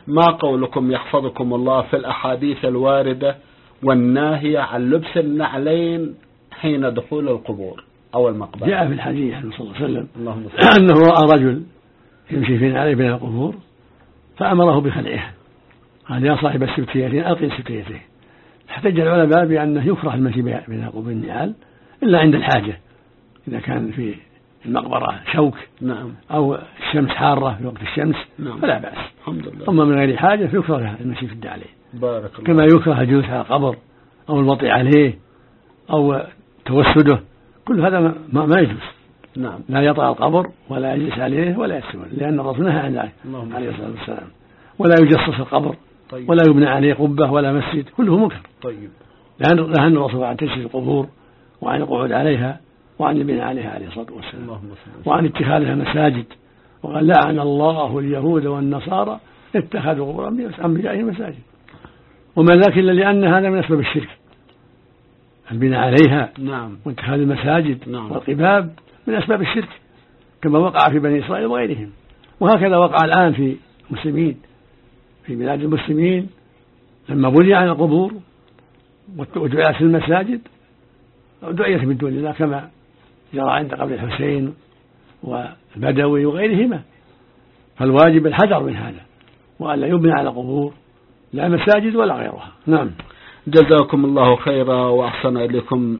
ما قولكم يحفظكم الله في الأحاديث الواردة والناهية عن لبس النعلين حين دخول القبور أو المقبرة؟ جاء في الحديث صلى الله عليه وسلم أنه رأى رجل يمشي في نعله بين القبور فأمره بخلعها، قال يا صاحب السبتيتين ألقي سبتيتيه. احتج العلماء بأنه يكره المشي بين القبور النعال إلا عند الحاجة، إذا كان في المقبرة شوك أو الشمس حارة في وقت الشمس فلا بأس. الحمد لله. أما من غير حاجة فيكره المشي في النعلين، بارك الله. كما يكره الجلوس على القبر أو الوطي عليه أو توسده، كل هذا ما يجوز. لا يطأ القبر ولا يجلس عليه ولا يستمر، لأن الرسول نهى عن ذلك عليه الصلاة والسلام. ولا يجصص القبر ولا يبنى عليه قبة ولا مسجد، كله منكر. لأن الرسول عن تجسيس القبور وعن القعود عليها وعن البناء عليها عليه الصلاة والسلام وعن اتخاذها مساجد، وقال لعن الله اليهود والنصارى اتخذوا قبور أنبيائهم مساجد. وما ذاك إلا لأن هذا من أسباب الشرك، البناء عليها واتخاذ المساجد والقباب من أسباب الشرك، كما وقع في بني إسرائيل وغيرهم. وهكذا وقع الآن في المسلمين في بلاد المسلمين لما بني على القبور ودعيت في المساجد دعيت من دون الله، كما جرى عند قبر الحسين والبدوي وغيرهما. فالواجب الحذر من هذا، وألا يبنى على قبور لا مساجد ولا غيرها. جزاكم الله خيرا وأحسن إليكم